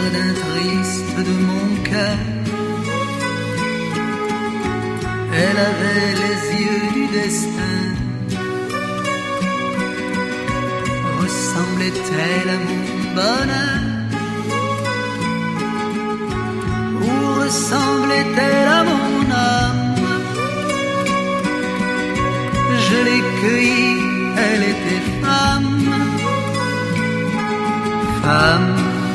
jardin triste de mon cœur. Elle avait les yeux du destin. Ressemblait-elle à mon bonheur? Ou ressemblait-elle à mon âme? Je l'ai cueillie, elle était femme. Femme,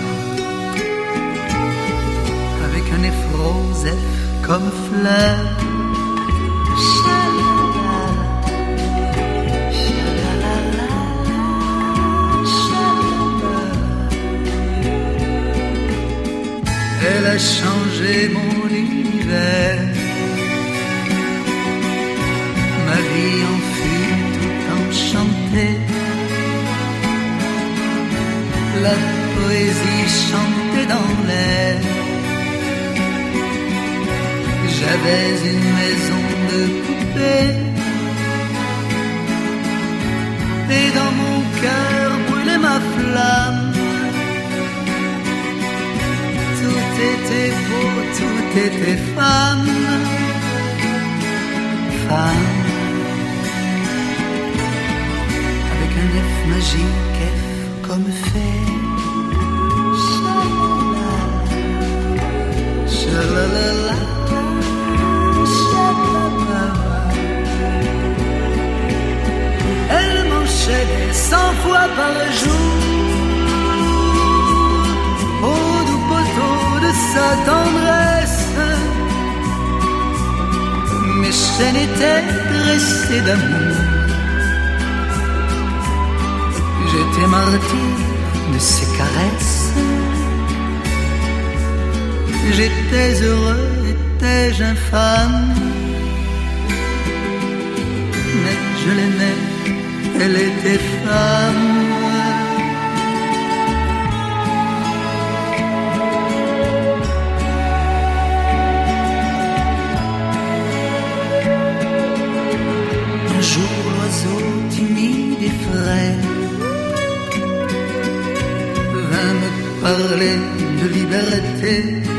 avec un effrosef comme fleur. Elle a changé mon univers. Ma vie en fut tout enchantée. La poésie chantait dans l'air. J'avais une maison de poupée. Et dans mon cœur brûlait ma flamme. Tout était beau, tout était femme. Femme. Avec un F magique, F comme fait. Shalalala, shalalala. Elle m'enchaînait 100 fois par jour. Au doux poteau de sa tendresse, mes chaînes étaient dressées d'amour. J'étais martyr de ses caresses. J'étais heureux, étais-je infâme? Mais je l'aimais, elle était femme. Un jour, l'oiseau timide et frais vint me parler de liberté.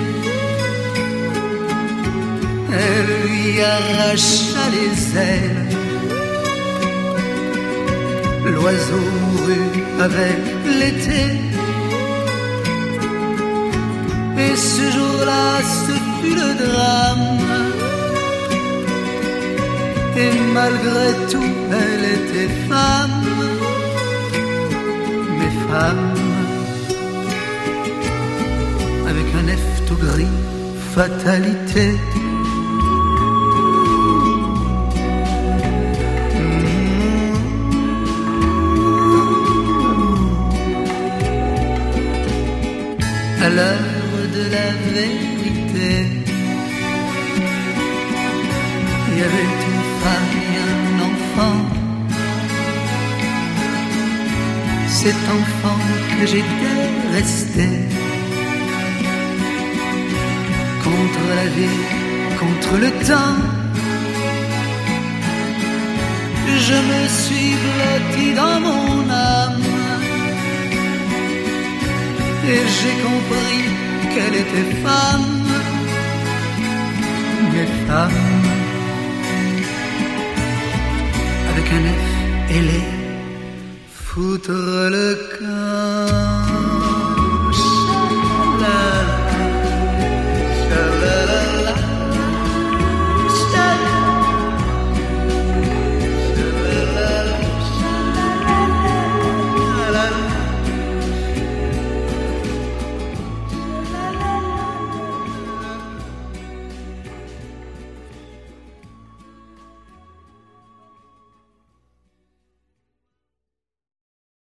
Elle lui arracha les ailes. L'oiseau mourut avec l'été. Et ce jour-là, ce fut le drame. Et malgré tout, elle était femme. Mais femme, avec un F tout gris, fatalité. À l'heure de la vérité, il y avait une femme et un enfant. Cet enfant que j'étais resté contre la vie, contre le temps. Je me suis blotti dans mon âme. Et j'ai compris qu'elle était femme. Mais femme, avec un F ailé, foutre le camp.